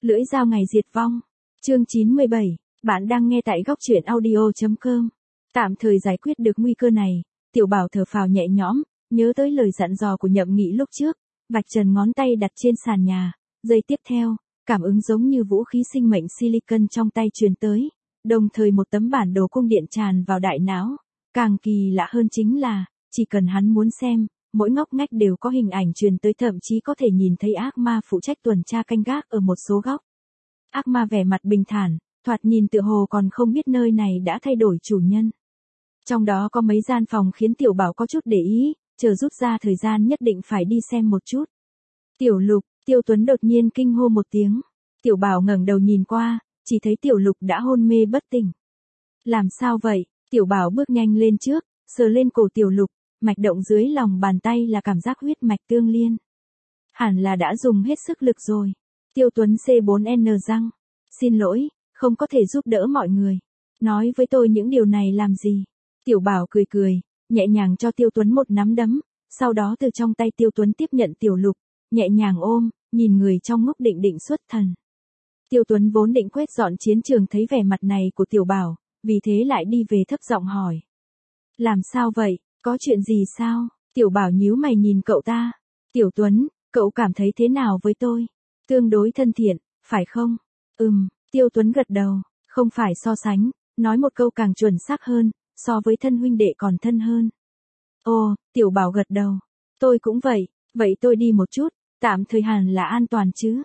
Lưỡi dao ngày diệt vong. Chương 97. Bạn đang nghe tại góc truyện audio.com. Tạm thời giải quyết được nguy cơ này, Tiểu Bảo thở phào nhẹ nhõm, nhớ tới lời dặn dò của Nhậm Nghị lúc trước, vạch trần ngón tay đặt trên sàn nhà. Giây tiếp theo, cảm ứng giống như vũ khí sinh mệnh silicon trong tay truyền tới, đồng thời một tấm bản đồ cung điện tràn vào đại não. Càng kỳ lạ hơn chính là, chỉ cần hắn muốn xem, mỗi ngóc ngách đều có hình ảnh truyền tới, thậm chí có thể nhìn thấy ác ma phụ trách tuần tra canh gác ở một số góc. Ác ma vẻ mặt bình thản, thoạt nhìn tựa hồ còn không biết nơi này đã thay đổi chủ nhân. Trong đó có mấy gian phòng khiến Tiểu Bảo có chút để ý, chờ rút ra thời gian nhất định phải đi xem một chút. Tiểu Lục, Tiêu Tuấn đột nhiên kinh hô một tiếng. Tiểu Bảo ngẩng đầu nhìn qua, chỉ thấy Tiểu Lục đã hôn mê bất tỉnh. Làm sao vậy? Tiểu Bảo bước nhanh lên trước, sờ lên cổ Tiểu Lục, mạch động dưới lòng bàn tay là cảm giác huyết mạch tương liên. Hẳn là đã dùng hết sức lực rồi. Tiêu Tuấn C4N răng. Xin lỗi, không có thể giúp đỡ mọi người. Nói với tôi những điều này làm gì? Tiểu Bảo cười cười, nhẹ nhàng cho Tiêu Tuấn một nắm đấm, sau đó từ trong tay Tiêu Tuấn tiếp nhận Tiểu Lục, nhẹ nhàng ôm, nhìn người trong ngốc định định xuất thần. Tiêu Tuấn vốn định quét dọn chiến trường thấy vẻ mặt này của Tiểu Bảo, vì thế lại đi về thấp giọng hỏi. Làm sao vậy, có chuyện gì sao? Tiểu Bảo nhíu mày nhìn cậu ta. Tiểu Tuấn, cậu cảm thấy thế nào với tôi? Tương đối thân thiện, phải không? Tiêu Tuấn gật đầu, không phải so sánh, nói một câu càng chuẩn xác hơn, so với thân huynh đệ còn thân hơn. Ồ, Tiểu Bảo gật đầu, tôi cũng vậy tôi đi một chút, tạm thời hẳn là an toàn chứ?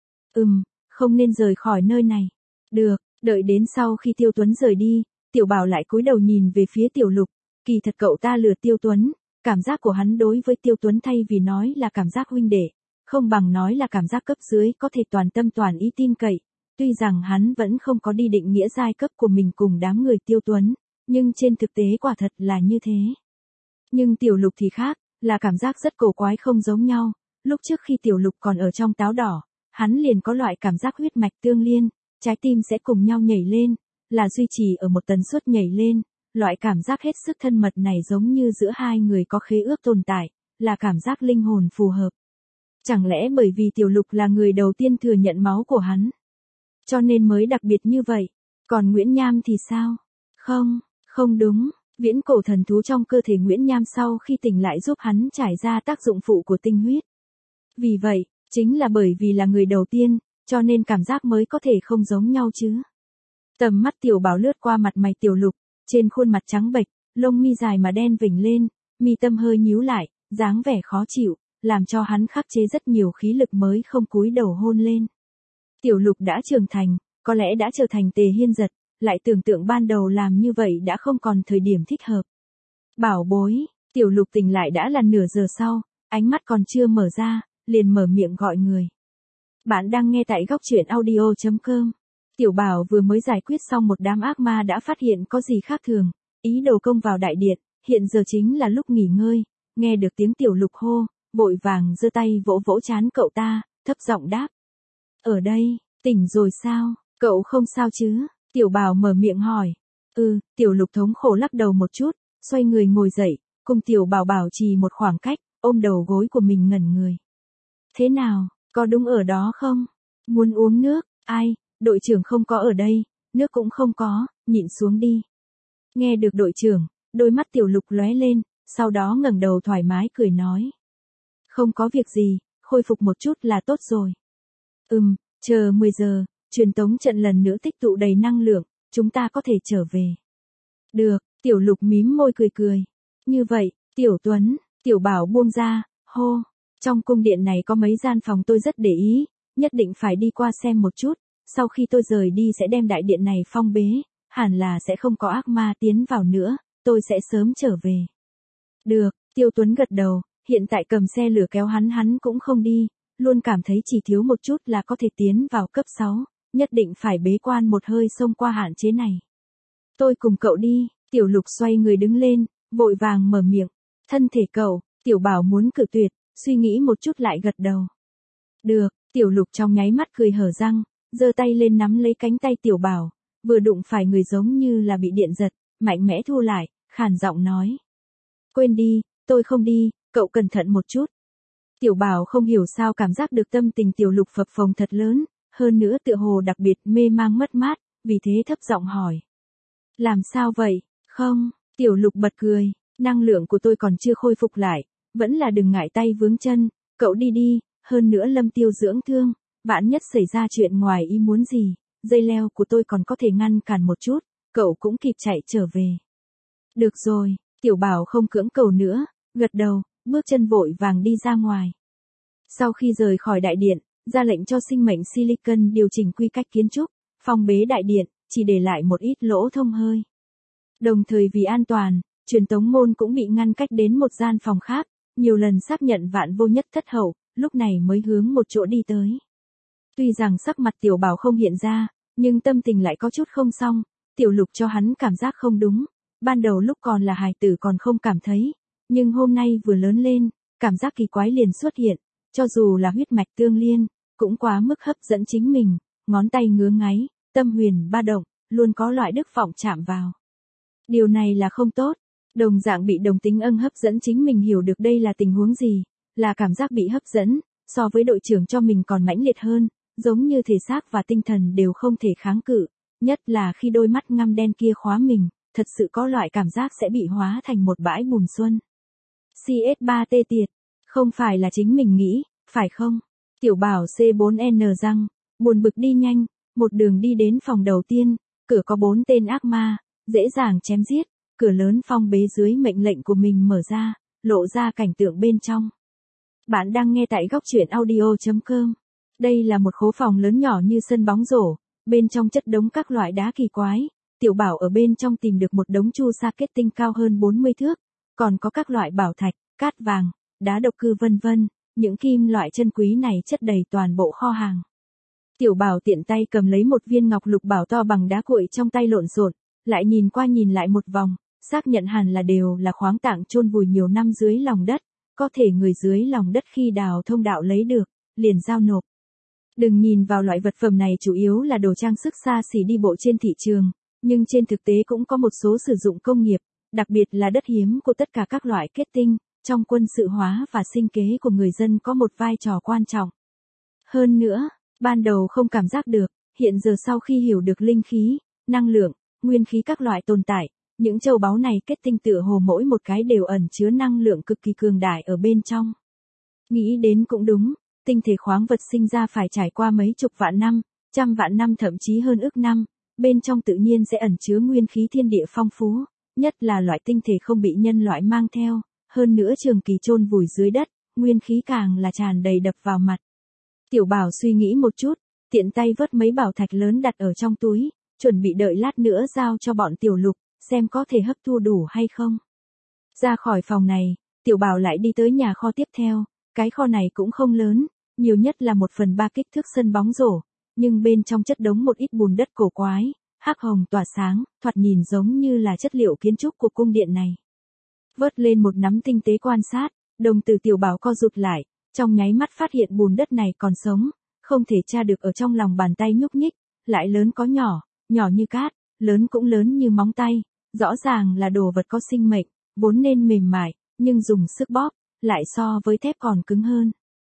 Không nên rời khỏi nơi này. Được, đợi đến sau khi Tiêu Tuấn rời đi, Tiểu Bảo lại cúi đầu nhìn về phía Tiểu Lục, kỳ thật cậu ta lừa Tiêu Tuấn, cảm giác của hắn đối với Tiêu Tuấn thay vì nói là cảm giác huynh đệ, không bằng nói là cảm giác cấp dưới có thể toàn tâm toàn ý tin cậy. Tuy rằng hắn vẫn không có đi định nghĩa giai cấp của mình cùng đám người Tiêu Tuấn, nhưng trên thực tế quả thật là như thế. Nhưng Tiểu Lục thì khác, là cảm giác rất cổ quái không giống nhau. Lúc trước khi Tiểu Lục còn ở trong táo đỏ, hắn liền có loại cảm giác huyết mạch tương liên, trái tim sẽ cùng nhau nhảy lên, là duy trì ở một tần suất nhảy lên. Loại cảm giác hết sức thân mật này giống như giữa hai người có khế ước tồn tại, là cảm giác linh hồn phù hợp. Chẳng lẽ bởi vì Tiểu Lục là người đầu tiên thừa nhận máu của hắn, cho nên mới đặc biệt như vậy? Còn Nguyễn Nham thì sao? Không đúng, viễn cổ thần thú trong cơ thể Nguyễn Nham sau khi tỉnh lại giúp hắn trải ra tác dụng phụ của tinh huyết. Vì vậy, chính là bởi vì là người đầu tiên, cho nên cảm giác mới có thể không giống nhau chứ. Tầm mắt Tiểu Bảo lướt qua mặt mày Tiểu Lục, trên khuôn mặt trắng bệch, lông mi dài mà đen vểnh lên, mi tâm hơi nhíu lại, dáng vẻ khó chịu, làm cho hắn khắc chế rất nhiều khí lực mới không cúi đầu hôn lên. Tiểu Lục đã trưởng thành, có lẽ đã trở thành Tề Hiên Giật, lại tưởng tượng ban đầu làm như vậy đã không còn thời điểm thích hợp. Bảo bối, Tiểu Lục tỉnh lại đã là nửa giờ sau, ánh mắt còn chưa mở ra, liền mở miệng gọi người. Bạn đang nghe tại góc truyện audio.com. Tiểu Bảo vừa mới giải quyết xong một đám ác ma đã phát hiện có gì khác thường, ý đồ công vào đại điện, hiện giờ chính là lúc nghỉ ngơi, nghe được tiếng Tiểu Lục hô, vội vàng giơ tay vỗ vỗ trán cậu ta, thấp giọng đáp. Ở đây, tỉnh rồi sao, cậu không sao chứ? Tiểu Bảo mở miệng hỏi. Tiểu Lục thống khổ lắc đầu một chút, xoay người ngồi dậy, cùng Tiểu Bảo bảo trì một khoảng cách, ôm đầu gối của mình ngẩn người. Thế nào, có đúng ở đó không? Muốn uống nước, ai, đội trưởng không có ở đây, nước cũng không có, nhịn xuống đi. Nghe được đội trưởng, đôi mắt Tiểu Lục lóe lên, sau đó ngẩng đầu thoải mái cười nói. Không có việc gì, khôi phục một chút là tốt rồi. Chờ 10 giờ, truyền tống trận lần nữa tích tụ đầy năng lượng, chúng ta có thể trở về. Được, Tiểu Lục mím môi cười cười. Như vậy, Tiểu Tuấn, Tiểu Bảo buông ra, hô. Trong cung điện này có mấy gian phòng tôi rất để ý, nhất định phải đi qua xem một chút, sau khi tôi rời đi sẽ đem đại điện này phong bế, hẳn là sẽ không có ác ma tiến vào nữa, tôi sẽ sớm trở về. Được, Tiêu Tuấn gật đầu, hiện tại cầm xe lửa kéo hắn cũng không đi, luôn cảm thấy chỉ thiếu một chút là có thể tiến vào cấp 6, nhất định phải bế quan một hơi xông qua hạn chế này. Tôi cùng cậu đi, Tiểu Lục xoay người đứng lên, vội vàng mở miệng, thân thể cậu, Tiểu Bảo muốn cự tuyệt, suy nghĩ một chút lại gật đầu. Được, Tiểu Lục trong nháy mắt cười hở răng, giơ tay lên nắm lấy cánh tay Tiểu Bảo, vừa đụng phải người giống như là bị điện giật, mạnh mẽ thu lại, khàn giọng nói. Quên đi, tôi không đi, cậu cẩn thận một chút. Tiểu Bảo không hiểu sao cảm giác được tâm tình Tiểu Lục phập phồng thật lớn, hơn nữa tựa hồ đặc biệt mê mang mất mát, vì thế thấp giọng hỏi. Làm sao vậy, không? Tiểu Lục bật cười, năng lượng của tôi còn chưa khôi phục lại, vẫn là đừng ngại tay vướng chân, cậu đi đi, hơn nữa Lâm Tiêu dưỡng thương, vạn nhất xảy ra chuyện ngoài ý muốn gì, dây leo của tôi còn có thể ngăn cản một chút, cậu cũng kịp chạy trở về. Được rồi, Tiểu Bảo không cưỡng cầu nữa, gật đầu, bước chân vội vàng đi ra ngoài. Sau khi rời khỏi đại điện, ra lệnh cho sinh mệnh Silicon điều chỉnh quy cách kiến trúc, phong bế đại điện, chỉ để lại một ít lỗ thông hơi. Đồng thời vì an toàn, truyền tống môn cũng bị ngăn cách đến một gian phòng khác, nhiều lần xác nhận vạn vô nhất thất hậu, lúc này mới hướng một chỗ đi tới. Tuy rằng sắc mặt Tiểu Bảo không hiện ra, nhưng tâm tình lại có chút không xong, Tiểu Lục cho hắn cảm giác không đúng, ban đầu lúc còn là hài tử còn không cảm thấy, nhưng hôm nay vừa lớn lên, cảm giác kỳ quái liền xuất hiện, cho dù là huyết mạch tương liên, cũng quá mức hấp dẫn chính mình, ngón tay ngứa ngáy, tâm huyền ba động, luôn có loại đức vọng chạm vào. Điều này là không tốt, đồng dạng bị đồng tính ân hấp dẫn chính mình hiểu được đây là tình huống gì, là cảm giác bị hấp dẫn, so với đội trưởng cho mình còn mãnh liệt hơn, giống như thể xác và tinh thần đều không thể kháng cự, nhất là khi đôi mắt ngăm đen kia khóa mình, thật sự có loại cảm giác sẽ bị hóa thành một bãi bùn xuân. CS3T tiệt, không phải là chính mình nghĩ, phải không? Tiểu Bảo C4N răng, buồn bực đi nhanh, một đường đi đến phòng đầu tiên, cửa có 4 tên ác ma, dễ dàng chém giết, cửa lớn phong bế dưới mệnh lệnh của mình mở ra, lộ ra cảnh tượng bên trong. Bạn đang nghe tại góc truyện audio.com. Đây là một khố phòng lớn nhỏ như sân bóng rổ, bên trong chất đống các loại đá kỳ quái, Tiểu Bảo ở bên trong tìm được một đống chu sa kết tinh cao hơn 40 thước, còn có các loại bảo thạch, cát vàng, đá độc cư vân vân, những kim loại chân quý này chất đầy toàn bộ kho hàng. Tiểu Bảo tiện tay cầm lấy một viên ngọc lục bảo to bằng đá cuội trong tay lộn xộn, lại nhìn qua nhìn lại một vòng, xác nhận hẳn là đều là khoáng tảng chôn vùi nhiều năm dưới lòng đất, có thể người dưới lòng đất khi đào thông đạo lấy được, liền giao nộp. Đừng nhìn vào loại vật phẩm này chủ yếu là đồ trang sức xa xỉ đi bộ trên thị trường, nhưng trên thực tế cũng có một số sử dụng công nghiệp, đặc biệt là đất hiếm của tất cả các loại kết tinh, trong quân sự hóa và sinh kế của người dân có một vai trò quan trọng. Hơn nữa, ban đầu không cảm giác được, hiện giờ sau khi hiểu được linh khí, năng lượng, nguyên khí các loại tồn tại, những châu báu này kết tinh tựa hồ mỗi một cái đều ẩn chứa năng lượng cực kỳ cường đại ở bên trong. Nghĩ đến cũng đúng, tinh thể khoáng vật sinh ra phải trải qua mấy chục vạn năm, trăm vạn năm thậm chí hơn ức năm, bên trong tự nhiên sẽ ẩn chứa nguyên khí thiên địa phong phú, nhất là loại tinh thể không bị nhân loại mang theo, hơn nữa trường kỳ chôn vùi dưới đất, nguyên khí càng là tràn đầy đập vào mặt. Tiểu Bảo suy nghĩ một chút, tiện tay vớt mấy bảo thạch lớn đặt ở trong túi, chuẩn bị đợi lát nữa giao cho bọn Tiểu Lục, xem có thể hấp thu đủ hay không. Ra khỏi phòng này, Tiểu Bảo lại đi tới nhà kho tiếp theo, cái kho này cũng không lớn, nhiều nhất là 1/3 kích thước sân bóng rổ, nhưng bên trong chất đống một ít bùn đất cổ quái, hắc hồng tỏa sáng, thoạt nhìn giống như là chất liệu kiến trúc của cung điện này. Vớt lên một nắm tinh tế quan sát, đồng tử Tiểu Bảo co rụt lại, trong nháy mắt phát hiện bùn đất này còn sống, không thể tra được ở trong lòng bàn tay nhúc nhích, lại lớn có nhỏ, nhỏ như cát, lớn cũng lớn như móng tay, rõ ràng là đồ vật có sinh mệnh, vốn nên mềm mại, nhưng dùng sức bóp, lại so với thép còn cứng hơn.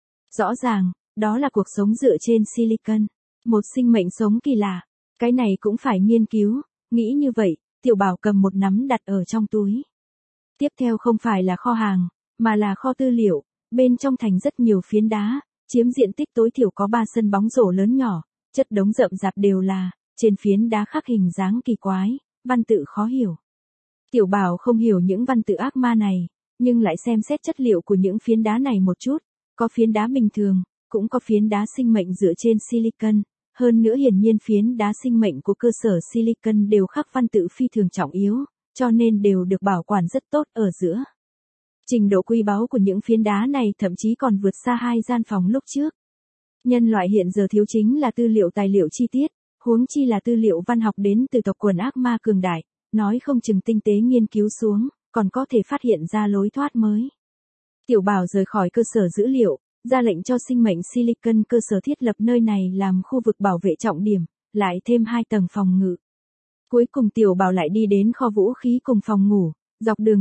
Rõ ràng, đó là cuộc sống dựa trên silicon, một sinh mệnh sống kỳ lạ, cái này cũng phải nghiên cứu, nghĩ như vậy, Tiểu Bảo cầm một nắm đặt ở trong túi. Tiếp theo không phải là kho hàng, mà là kho tư liệu, bên trong thành rất nhiều phiến đá, chiếm diện tích tối thiểu có 3 sân bóng rổ lớn nhỏ, chất đống rậm rạp đều là, trên phiến đá khắc hình dáng kỳ quái, văn tự khó hiểu. Tiểu Bảo không hiểu những văn tự ác ma này, nhưng lại xem xét chất liệu của những phiến đá này một chút, có phiến đá bình thường, cũng có phiến đá sinh mệnh dựa trên silicon, hơn nữa hiển nhiên phiến đá sinh mệnh của cơ sở silicon đều khắc văn tự phi thường trọng yếu, cho nên đều được bảo quản rất tốt ở giữa. Trình độ quý báu của những phiến đá này thậm chí còn vượt xa 2 gian phòng lúc trước. Nhân loại hiện giờ thiếu chính là tư liệu tài liệu chi tiết, huống chi là tư liệu văn học đến từ tộc quần ác ma cường đại, nói không chừng tinh tế nghiên cứu xuống, còn có thể phát hiện ra lối thoát mới. Tiểu Bảo rời khỏi cơ sở dữ liệu, ra lệnh cho sinh mệnh silicon cơ sở thiết lập nơi này làm khu vực bảo vệ trọng điểm, lại thêm 2 tầng phòng ngự. Cuối cùng Tiểu Bảo lại đi đến kho vũ khí cùng phòng ngủ, dọc đường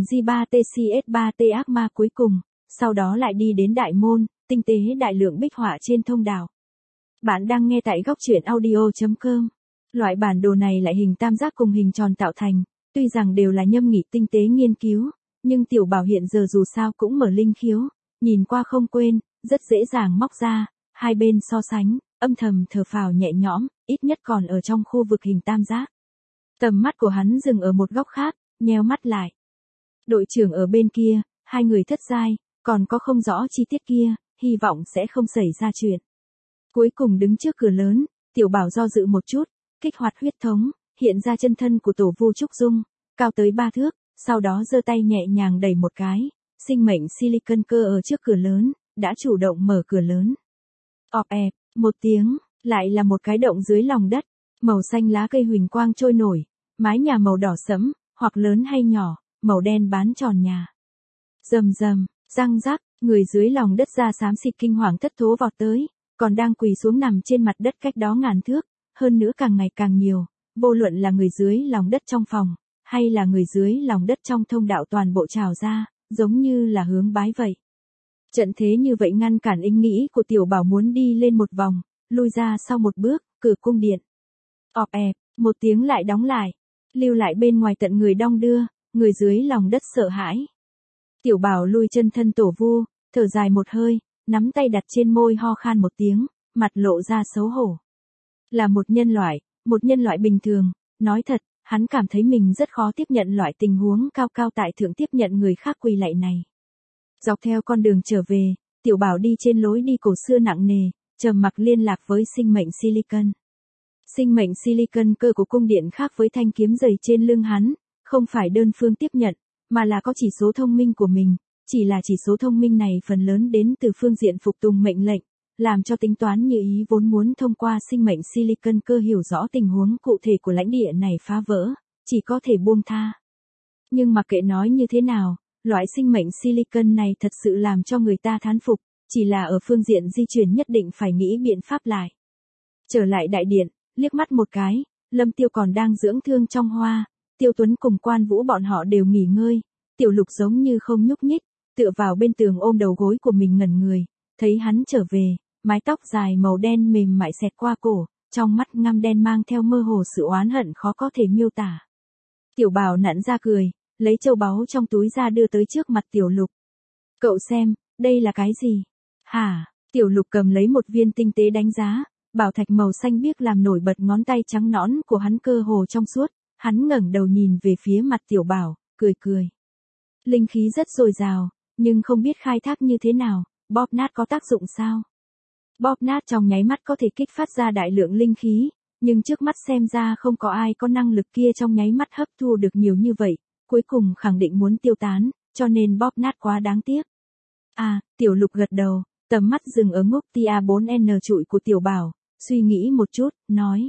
J3TCS3T ác ma cuối cùng, sau đó lại đi đến đại môn, tinh tế đại lượng bích họa trên thông đạo. Bạn đang nghe tại góc truyện audio.com. Loại bản đồ này lại hình tam giác cùng hình tròn tạo thành, tuy rằng đều là Nhâm Nghị tinh tế nghiên cứu, nhưng Tiểu Bảo hiện giờ dù sao cũng mở linh khiếu, nhìn qua không quên, rất dễ dàng móc ra, hai bên so sánh, âm thầm thở phào nhẹ nhõm, ít nhất còn ở trong khu vực hình tam giác. Tầm mắt của hắn dừng ở một góc khác, nheo mắt lại. Đội trưởng ở bên kia, hai người thất giai, còn có không rõ chi tiết kia, hy vọng sẽ không xảy ra chuyện. Cuối cùng đứng trước cửa lớn, Tiểu Bảo do dự một chút, kích hoạt huyết thống, hiện ra chân thân của Tổ Vu Trúc Dung, cao tới 3 thước, sau đó giơ tay nhẹ nhàng đẩy một cái, sinh mệnh silicon cơ ở trước cửa lớn, đã chủ động mở cửa lớn. Ọp ẹp, một tiếng, lại là một cái động dưới lòng đất, màu xanh lá cây huỳnh quang trôi nổi, mái nhà màu đỏ sẫm, hoặc lớn hay nhỏ, màu đen bán tròn nhà. Rầm rầm, răng rắc, người dưới lòng đất da xám xịt kinh hoàng thất thố vọt tới, còn đang quỳ xuống nằm trên mặt đất cách đó ngàn thước, hơn nữa càng ngày càng nhiều, vô luận là người dưới lòng đất trong phòng, hay là người dưới lòng đất trong thông đạo toàn bộ trào ra, giống như là hướng bái vậy. Trận thế như vậy ngăn cản ý nghĩ của Tiểu Bảo muốn đi lên một vòng, lui ra sau một bước, cửa cung điện. Ọp ẹp, một tiếng lại đóng lại, lưu lại bên ngoài tận người đong đưa, người dưới lòng đất sợ hãi. Tiểu Bảo lui chân thân Tổ Vu, thở dài một hơi, nắm tay đặt trên môi ho khan một tiếng, mặt lộ ra xấu hổ. Là một nhân loại bình thường, nói thật, hắn cảm thấy mình rất khó tiếp nhận loại tình huống cao cao tại thượng tiếp nhận người khác quỳ lạy này. Dọc theo con đường trở về, Tiểu Bảo đi trên lối đi cổ xưa nặng nề, trầm mặc liên lạc với sinh mệnh silicon. Sinh mệnh silicon cơ của cung điện khác với thanh kiếm dày trên lưng hắn, không phải đơn phương tiếp nhận, mà là có chỉ số thông minh của mình, chỉ là chỉ số thông minh này phần lớn đến từ phương diện phục tùng mệnh lệnh, làm cho tính toán như ý vốn muốn thông qua sinh mệnh silicon cơ hiểu rõ tình huống cụ thể của lãnh địa này phá vỡ, chỉ có thể buông tha. Nhưng mặc kệ nói như thế nào, loại sinh mệnh silicon này thật sự làm cho người ta thán phục, chỉ là ở phương diện di chuyển nhất định phải nghĩ biện pháp lại. Trở lại đại điện, liếc mắt một cái, Lâm Tiêu còn đang dưỡng thương trong hoa, Tiêu Tuấn cùng Quan Vũ bọn họ đều nghỉ ngơi, Tiểu Lục giống như không nhúc nhích, tựa vào bên tường ôm đầu gối của mình ngẩn người, thấy hắn trở về, mái tóc dài màu đen mềm mại xẹt qua cổ, trong mắt ngăm đen mang theo mơ hồ sự oán hận khó có thể miêu tả. Tiểu Bảo nặn ra cười, lấy châu báu trong túi ra đưa tới trước mặt Tiểu Lục. Cậu xem, đây là cái gì? Hả? Tiểu Lục cầm lấy một viên tinh tế đánh giá, bảo thạch màu xanh biếc làm nổi bật ngón tay trắng nõn của hắn cơ hồ trong suốt, hắn ngẩng đầu nhìn về phía mặt Tiểu Bảo, cười cười. Linh khí rất dồi dào, nhưng không biết khai thác như thế nào, bóp nát có tác dụng sao? Bóp nát trong nháy mắt có thể kích phát ra đại lượng linh khí, nhưng trước mắt xem ra không có ai có năng lực kia trong nháy mắt hấp thu được nhiều như vậy, cuối cùng khẳng định muốn tiêu tán, cho nên bóp nát quá đáng tiếc. À, Tiểu Lục gật đầu, tầm mắt dừng ở ngốc tia 4N trụi của Tiểu Bảo, suy nghĩ một chút, nói.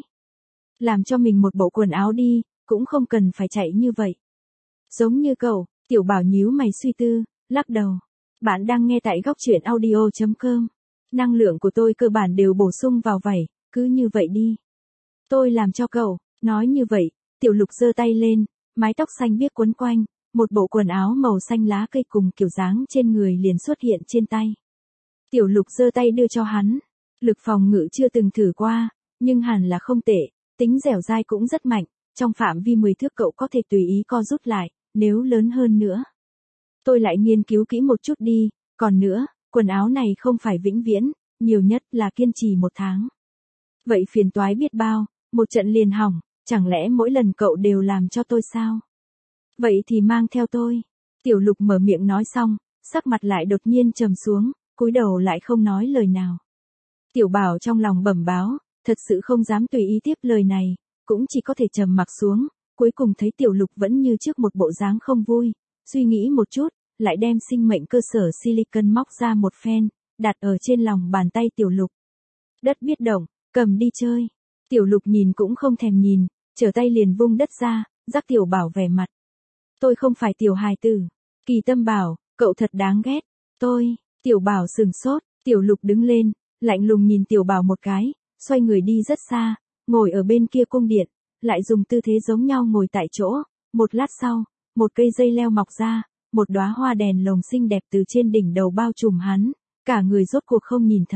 Làm cho mình một bộ quần áo đi, cũng không cần phải chạy như vậy. Giống như cậu, Tiểu Bảo nhíu mày suy tư, lắc đầu. Bạn đang nghe tại góc truyện audio.com. Năng lượng của tôi cơ bản đều bổ sung vào vảy, cứ như vậy đi. Tôi làm cho cậu, nói như vậy, Tiểu Lục giơ tay lên, mái tóc xanh biếc quấn quanh, một bộ quần áo màu xanh lá cây cùng kiểu dáng trên người liền xuất hiện trên tay. Tiểu Lục giơ tay đưa cho hắn, lực phòng ngự chưa từng thử qua, nhưng hẳn là không tệ, tính dẻo dai cũng rất mạnh, trong phạm vi 10 thước cậu có thể tùy ý co rút lại, nếu lớn hơn nữa. Tôi lại nghiên cứu kỹ một chút đi, còn nữa, quần áo này không phải vĩnh viễn, nhiều nhất là kiên trì 1 tháng. Vậy phiền toái biết bao, một trận liền hỏng, chẳng lẽ mỗi lần cậu đều làm cho tôi sao? Vậy thì mang theo tôi. Tiểu Lục mở miệng nói xong, sắc mặt lại đột nhiên trầm xuống, cúi đầu lại không nói lời nào. Tiểu Bảo trong lòng bẩm báo, thật sự không dám tùy ý tiếp lời này, cũng chỉ có thể trầm mặc xuống, cuối cùng thấy Tiểu Lục vẫn như trước một bộ dáng không vui, suy nghĩ một chút, lại đem sinh mệnh cơ sở silicon móc ra một phen, đặt ở trên lòng bàn tay Tiểu Lục. Đất biết động, cầm đi chơi. Tiểu Lục nhìn cũng không thèm nhìn, trở tay liền vung đất ra, rắc Tiểu Bảo vẻ mặt. Tôi không phải tiểu hài tử. Kỳ Tâm bảo, cậu thật đáng ghét. Tôi, Tiểu Bảo sừng sốt, Tiểu Lục đứng lên, lạnh lùng nhìn Tiểu Bảo một cái, xoay người đi rất xa, ngồi ở bên kia cung điện, lại dùng tư thế giống nhau ngồi tại chỗ, một lát sau, một cây dây leo mọc ra, một đóa hoa đèn lồng xinh đẹp từ trên đỉnh đầu bao trùm hắn, cả người rốt cuộc không nhìn thấy,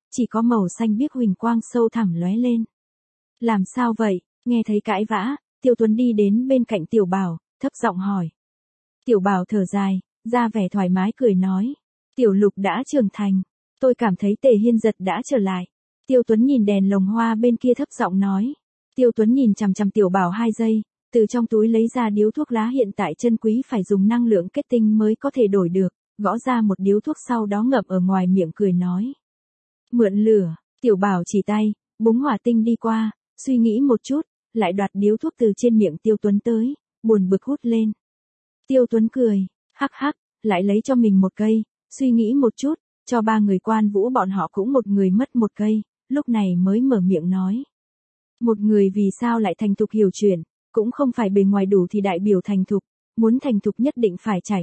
chỉ có màu xanh biếc huỳnh quang sâu thẳm lóe lên. Làm sao vậy? Nghe thấy cãi vã, Tiêu Tuấn đi đến bên cạnh Tiểu Bảo, thấp giọng hỏi. Tiểu Bảo thở dài, ra vẻ thoải mái cười nói. Tiểu Lục đã trưởng thành. Tôi cảm thấy Tề Hiên Giật đã trở lại. Tiêu Tuấn nhìn đèn lồng hoa bên kia thấp giọng nói. Tiêu Tuấn nhìn chằm chằm Tiểu Bảo 2 giây, từ trong túi lấy ra điếu thuốc lá hiện tại chân quý phải dùng năng lượng kết tinh mới có thể đổi được, gõ ra một điếu thuốc sau đó ngậm ở ngoài miệng cười nói. Mượn lửa, Tiểu Bảo chỉ tay, búng hỏa tinh đi qua, suy nghĩ một chút, lại đoạt điếu thuốc từ trên miệng Tiêu Tuấn tới, buồn bực hút lên. Tiêu Tuấn cười, hắc hắc, lại lấy cho mình một cây, suy nghĩ một chút, cho 3 người Quan Vũ bọn họ cũng một người mất một cây, lúc này mới mở miệng nói. Một người vì sao lại thành thục hiểu chuyện, cũng không phải bề ngoài đủ thì đại biểu thành thục, muốn thành thục nhất định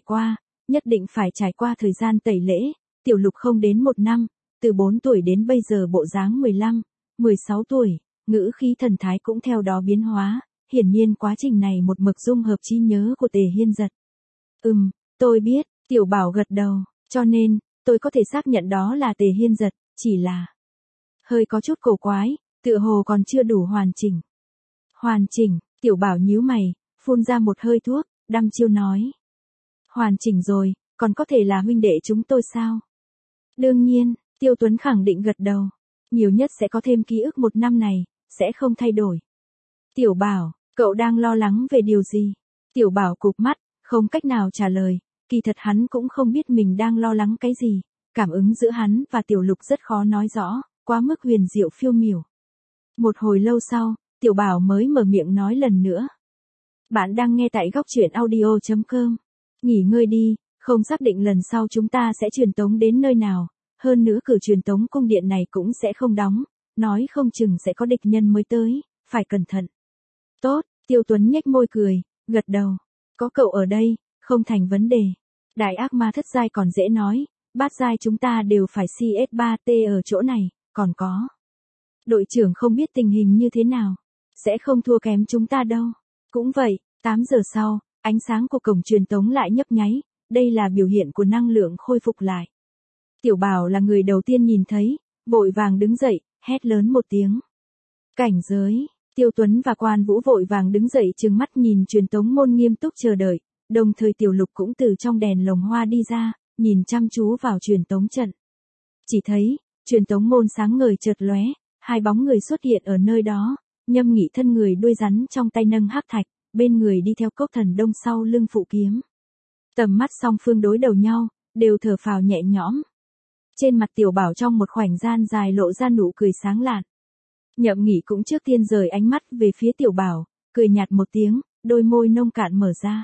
phải trải qua thời gian tẩy lễ, Tiểu Lục không đến 1 năm, từ 4 tuổi đến bây giờ bộ dáng 15, 16 tuổi, ngữ khí thần thái cũng theo đó biến hóa, hiển nhiên quá trình này một mực dung hợp trí nhớ của Tề Hiên Giật. Tôi biết, Tiểu Bảo gật đầu, cho nên, tôi có thể xác nhận đó là Tề Hiên Giật, chỉ là hơi có chút cổ quái, tựa hồ còn chưa đủ hoàn chỉnh. Hoàn chỉnh, Tiểu Bảo nhíu mày, phun ra một hơi thuốc, đăm chiêu nói. Hoàn chỉnh rồi, còn có thể là huynh đệ chúng tôi sao? Đương nhiên, Tiêu Tuấn khẳng định gật đầu. Nhiều nhất sẽ có thêm ký ức 1 năm này, sẽ không thay đổi. Tiểu Bảo, cậu đang lo lắng về điều gì? Tiểu Bảo cụp mắt, không cách nào trả lời, kỳ thật hắn cũng không biết mình đang lo lắng cái gì, cảm ứng giữa hắn và Tiểu Lục rất khó nói rõ, quá mức huyền diệu phiêu miểu. Một hồi lâu sau, Tiểu Bảo mới mở miệng nói lần nữa. Bạn đang nghe tại góc truyện audio.com. Nghỉ ngơi đi, không xác định lần sau chúng ta sẽ truyền tống đến nơi nào, hơn nữa cử truyền tống cung điện này cũng sẽ không đóng, nói không chừng sẽ có địch nhân mới tới, phải cẩn thận. Tốt, Tiêu Tuấn nhếch môi cười, gật đầu. Có cậu ở đây, không thành vấn đề. Đại ác ma thất giai còn dễ nói, bát giai chúng ta đều phải CS3T ở chỗ này, còn có. Đội trưởng không biết tình hình như thế nào, sẽ không thua kém chúng ta đâu. Cũng vậy, 8 giờ sau, ánh sáng của cổng truyền tống lại nhấp nháy, đây là biểu hiện của năng lượng khôi phục lại. Tiểu Bảo là người đầu tiên nhìn thấy, vội vàng đứng dậy, hét lớn một tiếng. Cảnh giới, Tiêu Tuấn và Quan Vũ vội vàng đứng dậy trừng mắt nhìn truyền tống môn nghiêm túc chờ đợi, đồng thời Tiểu Lục cũng từ trong đèn lồng hoa đi ra, nhìn chăm chú vào truyền tống trận. Chỉ thấy, truyền tống môn sáng ngời chợt lóe, 2 bóng người xuất hiện ở nơi đó, Nhâm Nghị thân người đuôi rắn trong tay nâng hắc thạch, bên người đi theo Cốc Thần Đông sau lưng phụ kiếm. Tầm mắt song phương đối đầu nhau, đều thở phào nhẹ nhõm. Trên mặt Tiểu Bảo trong một khoảnh gian dài lộ ra nụ cười sáng lạn. Nhậm Nghị cũng trước tiên rời ánh mắt về phía Tiểu Bảo, cười nhạt một tiếng, đôi môi nông cạn mở ra.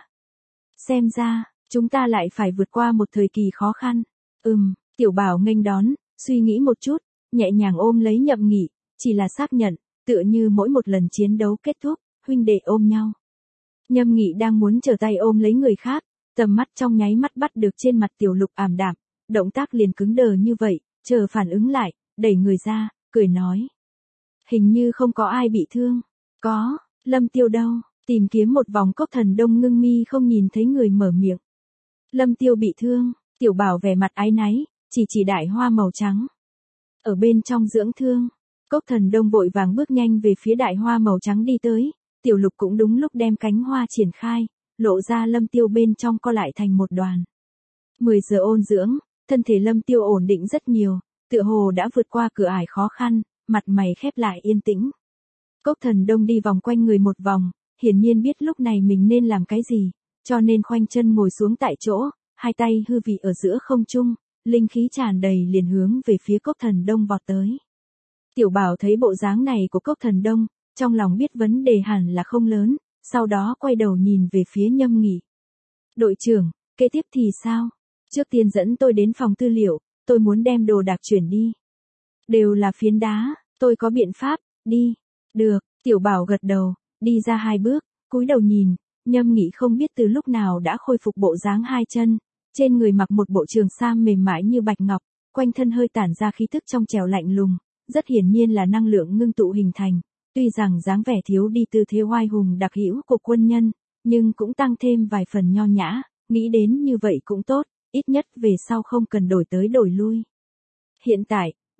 Xem ra, chúng ta lại phải vượt qua một thời kỳ khó khăn. Tiểu Bảo nghênh đón, suy nghĩ một chút, nhẹ nhàng ôm lấy Nhậm Nghị, chỉ là xác nhận, tựa như mỗi một lần chiến đấu kết thúc, huynh đệ ôm nhau. Nhâm Nghị đang muốn trở tay ôm lấy người khác, tầm mắt trong nháy mắt bắt được trên mặt Tiểu Lục ảm đạm, động tác liền cứng đờ như vậy, chờ phản ứng lại, đẩy người ra, cười nói. Hình như không có ai bị thương. Có, Lâm Tiêu đâu? Tìm kiếm một vòng Cốc Thần Đông ngưng mi không nhìn thấy người mở miệng. Lâm Tiêu bị thương, Tiểu Bảo vẻ mặt áy náy, chỉ đại hoa màu trắng. Ở bên trong dưỡng thương, Cốc Thần Đông vội vàng bước nhanh về phía đại hoa màu trắng đi tới, Tiểu Lục cũng đúng lúc đem cánh hoa triển khai, lộ ra Lâm Tiêu bên trong co lại thành một đoàn. 10 giờ ôn dưỡng, thân thể Lâm Tiêu ổn định rất nhiều, tựa hồ đã vượt qua cửa ải khó khăn, mặt mày khép lại yên tĩnh. Cốc Thần Đông đi vòng quanh người một vòng, hiển nhiên biết lúc này mình nên làm cái gì, cho nên khoanh chân ngồi xuống tại chỗ, 2 tay hư vị ở giữa không trung, linh khí tràn đầy liền hướng về phía Cốc Thần Đông vọt tới. Tiểu Bảo thấy bộ dáng này của Cốc Thần Đông, trong lòng biết vấn đề hẳn là không lớn, sau đó quay đầu nhìn về phía Nhâm Nghị. Đội trưởng, kế tiếp thì sao? Trước tiên dẫn tôi đến phòng tư liệu, tôi muốn đem đồ đạc chuyển đi. Đều là phiến đá, tôi có biện pháp, đi. Được, Tiểu Bảo gật đầu, đi ra 2 bước, cúi đầu nhìn, Nhâm Nghị không biết từ lúc nào đã khôi phục bộ dáng 2 chân, trên người mặc một bộ trường sam mềm mại như bạch ngọc, quanh thân hơi tản ra khí tức trong trẻo lạnh lùng, rất hiển nhiên là năng lượng ngưng tụ hình thành, tuy rằng dáng vẻ thiếu đi tư thế oai hùng đặc hữu của quân nhân, nhưng cũng tăng thêm vài phần nho nhã, nghĩ đến như vậy cũng tốt, ít nhất về sau không cần đổi tới đổi lui. Hiện tại,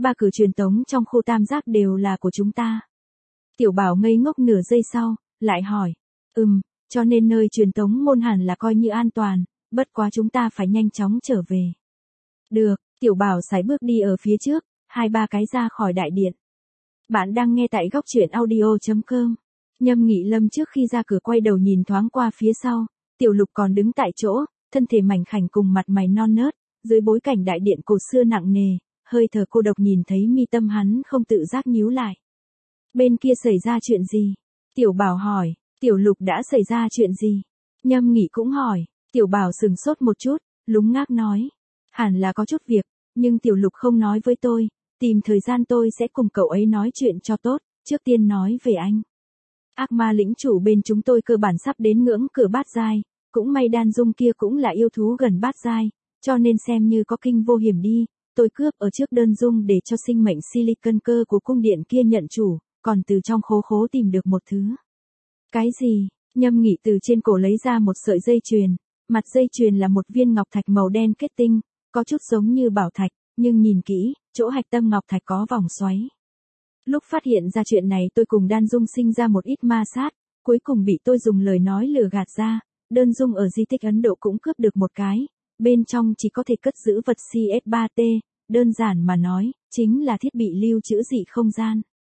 3 cửa truyền tống trong khu tam giác đều là của chúng ta. Tiểu Bảo ngây ngốc nửa giây sau, lại hỏi. Cho nên nơi truyền tống môn hẳn là coi như an toàn, bất quá chúng ta phải nhanh chóng trở về. Được, Tiểu Bảo sải bước đi ở phía trước, 2-3 cái ra khỏi đại điện. Bạn đang nghe tại góc truyện audio.com. Nhâm Nghị Lâm trước khi ra cửa quay đầu nhìn thoáng qua phía sau, Tiểu Lục còn đứng tại chỗ, thân thể mảnh khảnh cùng mặt mày non nớt, dưới bối cảnh đại điện cổ xưa nặng nề, hơi thở cô độc nhìn thấy mi tâm hắn không tự giác nhíu lại. Bên kia xảy ra chuyện gì? Tiểu Bảo hỏi. Tiểu Lục đã xảy ra chuyện gì? Nhâm Nghị cũng hỏi. Tiểu Bảo sừng sốt một chút, lúng ngác nói. Hẳn là có chút việc, nhưng Tiểu Lục không nói với tôi, tìm thời gian tôi sẽ cùng cậu ấy nói chuyện cho tốt, trước tiên nói về anh. Ác ma lĩnh chủ bên chúng tôi cơ bản sắp đến ngưỡng cửa bát giai, cũng may Đan Dung kia cũng là yêu thú gần bát giai, cho nên xem như có kinh vô hiểm đi, tôi cướp ở trước Đơn Dung để cho sinh mệnh silicon cơ của cung điện kia nhận chủ, còn từ trong khố tìm được một thứ. Cái gì? Nhâm Nghị từ trên cổ lấy ra một sợi dây chuyền, mặt dây chuyền là một viên ngọc thạch màu đen kết tinh, có chút giống như bảo thạch, nhưng nhìn kỹ, chỗ hạch tâm ngọc thạch có vòng xoáy. Lúc phát hiện ra chuyện này tôi cùng Đan Dung sinh ra một ít ma sát, cuối cùng bị tôi dùng lời nói lừa gạt ra, Đơn Dung ở di tích Ấn Độ cũng cướp được một cái, bên trong chỉ có thể cất giữ vật CS3T, đơn giản mà nói, chính là thiết bị lưu trữ dị không gian.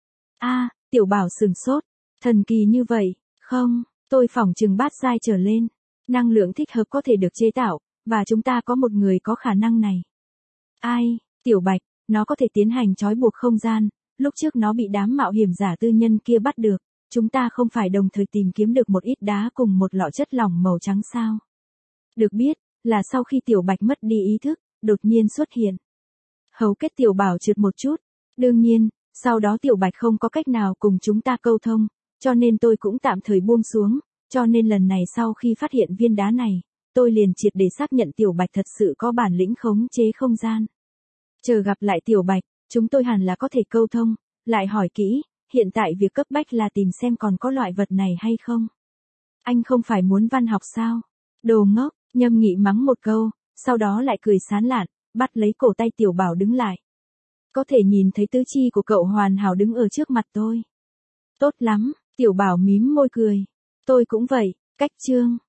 Tiểu Bảo sừng sốt, thần kỳ như vậy, không, tôi phỏng chừng bát giai trở lên, năng lượng thích hợp có thể được chế tạo, và chúng ta có một người có khả năng này. Ai? Tiểu Bạch, nó có thể tiến hành trói buộc không gian, lúc trước nó bị đám mạo hiểm giả tư nhân kia bắt được, chúng ta không phải đồng thời tìm kiếm được một ít đá cùng một lọ chất lỏng màu trắng sao? Được biết, là sau khi Tiểu Bạch mất đi ý thức, đột nhiên xuất hiện. Hầu kết Tiểu Bảo trượt một chút, đương nhiên, sau đó Tiểu Bạch không có cách nào cùng chúng ta câu thông, cho nên tôi cũng tạm thời buông xuống, cho nên lần này sau khi phát hiện viên đá này, tôi liền triệt để xác nhận Tiểu Bạch thật sự có bản lĩnh khống chế không gian. Chờ gặp lại Tiểu Bạch, chúng tôi hẳn là có thể câu thông, lại hỏi kỹ, hiện tại việc cấp bách là tìm xem còn có loại vật này hay không. Anh không phải muốn văn học sao? Đồ ngốc, Nhâm Nghị mắng một câu, sau đó lại cười sán lạn, bắt lấy cổ tay Tiểu Bảo đứng lại. Có thể nhìn thấy tứ chi của cậu hoàn hảo đứng ở trước mặt tôi. Tốt lắm, Tiểu Bảo mím môi cười. Tôi cũng vậy, cách chương.